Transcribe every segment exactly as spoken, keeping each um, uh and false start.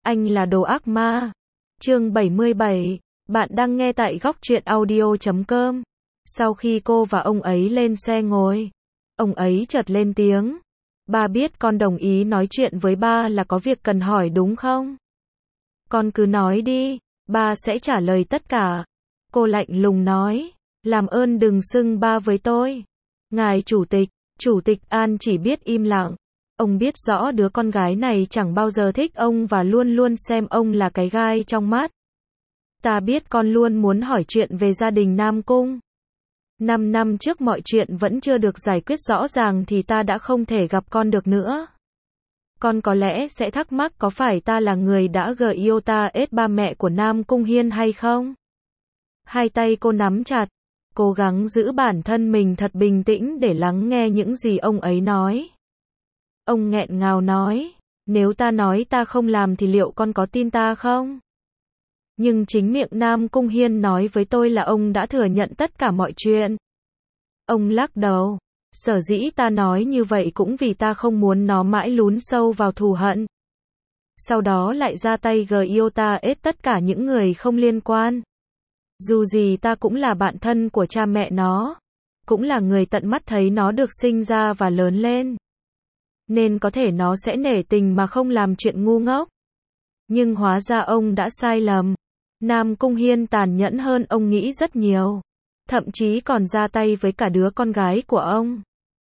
Anh là đồ ác ma. Chương bảy mươi bảy. Bạn đang nghe tại góc truyện audio chấm com. Sau khi cô và ông ấy lên xe ngồi, ông ấy chợt lên tiếng. Ba biết con đồng ý nói chuyện với ba là có việc cần hỏi đúng không? Con cứ nói đi, ba sẽ trả lời tất cả. Cô lạnh lùng nói. Làm ơn đừng xưng ba với tôi. Ngài chủ tịch, chủ tịch An chỉ biết im lặng. Ông biết rõ đứa con gái này chẳng bao giờ thích ông và luôn luôn xem ông là cái gai trong mắt. Ta biết con luôn muốn hỏi chuyện về gia đình Nam Cung. Năm năm trước mọi chuyện vẫn chưa được giải quyết rõ ràng thì ta đã không thể gặp con được nữa. Con có lẽ sẽ thắc mắc có phải ta là người đã gợi yêu ta ết ba mẹ của Nam Cung Hiên hay không? Hai tay cô nắm chặt, cố gắng giữ bản thân mình thật bình tĩnh để lắng nghe những gì ông ấy nói. Ông nghẹn ngào nói, nếu ta nói ta không làm thì liệu con có tin ta không? Nhưng chính miệng Nam Cung Hiên nói với tôi là ông đã thừa nhận tất cả mọi chuyện. Ông lắc đầu, sở dĩ ta nói như vậy cũng vì ta không muốn nó mãi lún sâu vào thù hận. Sau đó lại ra tay gờ yêu ta ết tất cả những người không liên quan. Dù gì ta cũng là bạn thân của cha mẹ nó, cũng là người tận mắt thấy nó được sinh ra và lớn lên. Nên có thể nó sẽ nể tình mà không làm chuyện ngu ngốc. Nhưng hóa ra ông đã sai lầm. Nam Cung Hiên tàn nhẫn hơn ông nghĩ rất nhiều. Thậm chí còn ra tay với cả đứa con gái của ông.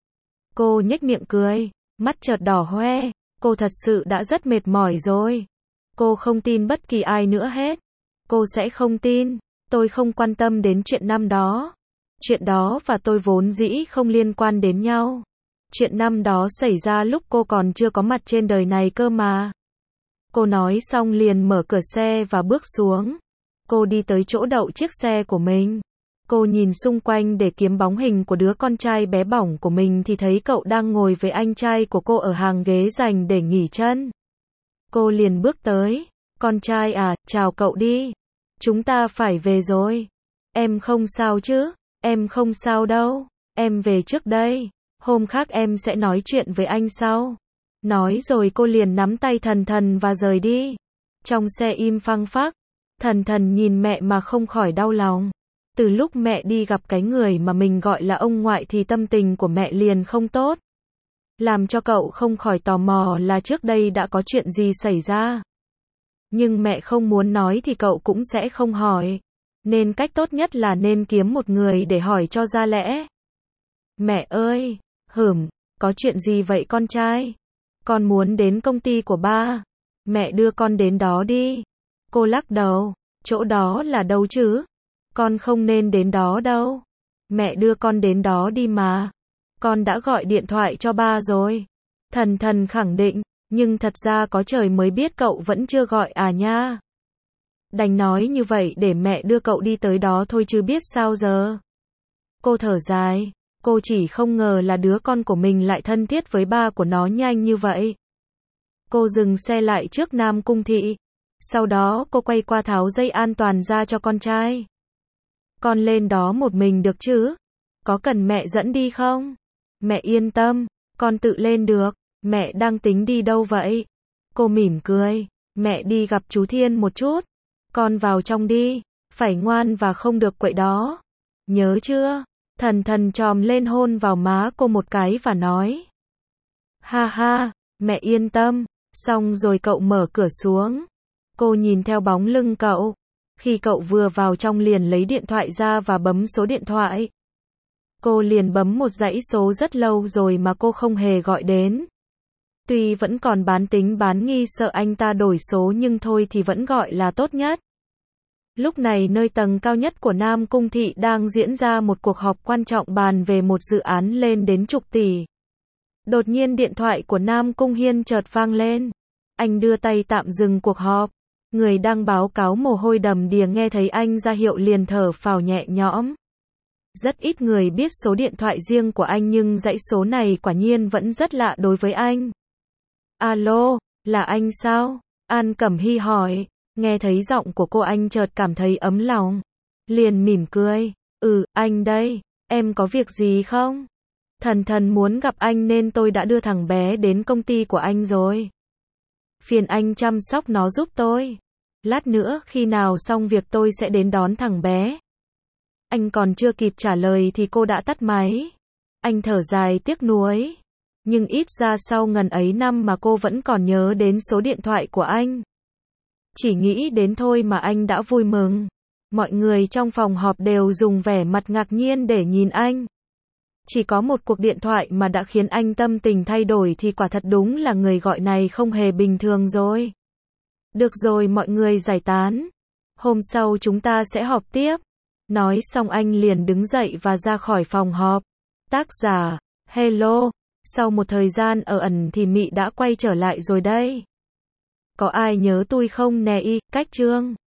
Cô nhếch miệng cười, mắt chợt đỏ hoe. Cô thật sự đã rất mệt mỏi rồi. Cô không tin bất kỳ ai nữa hết. Cô sẽ không tin. Tôi không quan tâm đến chuyện năm đó. Chuyện đó và tôi vốn dĩ không liên quan đến nhau. Chuyện năm đó xảy ra lúc cô còn chưa có mặt trên đời này cơ mà. Cô nói xong liền mở cửa xe và bước xuống. Cô đi tới chỗ đậu chiếc xe của mình. Cô nhìn xung quanh để kiếm bóng hình của đứa con trai bé bỏng của mình thì thấy cậu đang ngồi với anh trai của cô ở hàng ghế dành để nghỉ chân. Cô liền bước tới. Con trai à, chào cậu đi. Chúng ta phải về rồi. Em không sao chứ? Em không sao đâu. Em về trước đây. Hôm khác em sẽ nói chuyện với anh sau. Nói rồi cô liền nắm tay Thần Thần và rời đi. Trong xe im phăng phắc. Thần Thần nhìn mẹ mà không khỏi đau lòng. Từ lúc mẹ đi gặp cái người mà mình gọi là ông ngoại thì tâm tình của mẹ liền không tốt. Làm cho cậu không khỏi tò mò là trước đây đã có chuyện gì xảy ra. Nhưng mẹ không muốn nói thì cậu cũng sẽ không hỏi. Nên cách tốt nhất là nên kiếm một người để hỏi cho ra lẽ. Mẹ ơi, hửm, có chuyện gì vậy con trai? Con muốn đến công ty của ba. Mẹ đưa con đến đó đi. Cô lắc đầu, chỗ đó là đâu chứ? Con không nên đến đó đâu. Mẹ đưa con đến đó đi mà. Con đã gọi điện thoại cho ba rồi. Thần Thần khẳng định, nhưng thật ra có trời mới biết cậu vẫn chưa gọi à nha. Đành nói như vậy để mẹ đưa cậu đi tới đó thôi chứ biết sao giờ. Cô thở dài, cô chỉ không ngờ là đứa con của mình lại thân thiết với ba của nó nhanh như vậy. Cô dừng xe lại trước Nam Cung Thị. Sau đó cô quay qua tháo dây an toàn ra cho con trai. Con lên đó một mình được chứ? Có cần mẹ dẫn đi không? Mẹ yên tâm, con tự lên được. Mẹ đang tính đi đâu vậy? Cô mỉm cười. Mẹ đi gặp chú Thiên một chút. Con vào trong đi. Phải ngoan và không được quậy đó. Nhớ chưa? Thần Thần chòm lên hôn vào má cô một cái và nói. Ha ha, mẹ yên tâm. Xong rồi cậu mở cửa xuống. Cô nhìn theo bóng lưng cậu. Khi cậu vừa vào trong liền lấy điện thoại ra và bấm số điện thoại. Cô liền bấm một dãy số rất lâu rồi mà cô không hề gọi đến. Tuy vẫn còn bán tính bán nghi sợ anh ta đổi số nhưng thôi thì vẫn gọi là tốt nhất. Lúc này nơi tầng cao nhất của Nam Cung Thị đang diễn ra một cuộc họp quan trọng bàn về một dự án lên đến chục tỷ. Đột nhiên điện thoại của Nam Cung Hiên chợt vang lên. Anh đưa tay tạm dừng cuộc họp. Người đang báo cáo mồ hôi đầm đìa nghe thấy anh ra hiệu liền thở phào nhẹ nhõm. Rất ít người biết số điện thoại riêng của anh nhưng dãy số này quả nhiên vẫn rất lạ đối với anh. Alo, là anh sao? An Cẩm Hy hỏi. Nghe thấy giọng của cô anh chợt cảm thấy ấm lòng. Liền mỉm cười. Ừ, anh đây. Em có việc gì không? Thần Thần muốn gặp anh nên tôi đã đưa thằng bé đến công ty của anh rồi. Phiền anh chăm sóc nó giúp tôi. Lát nữa khi nào xong việc tôi sẽ đến đón thằng bé. Anh còn chưa kịp trả lời thì cô đã tắt máy. Anh thở dài tiếc nuối. Nhưng ít ra sau ngần ấy năm mà cô vẫn còn nhớ đến số điện thoại của anh. Chỉ nghĩ đến thôi mà anh đã vui mừng. Mọi người trong phòng họp đều dùng vẻ mặt ngạc nhiên để nhìn anh. Chỉ có một cuộc điện thoại mà đã khiến anh tâm tình thay đổi thì quả thật đúng là người gọi này không hề bình thường rồi. Được rồi, mọi người giải tán. Hôm sau chúng ta sẽ họp tiếp. Nói xong anh liền đứng dậy và ra khỏi phòng họp. Tác giả, hello. Sau một thời gian ở ẩn thì Mị đã quay trở lại rồi đây. Có ai nhớ tôi không nè y, cách chương.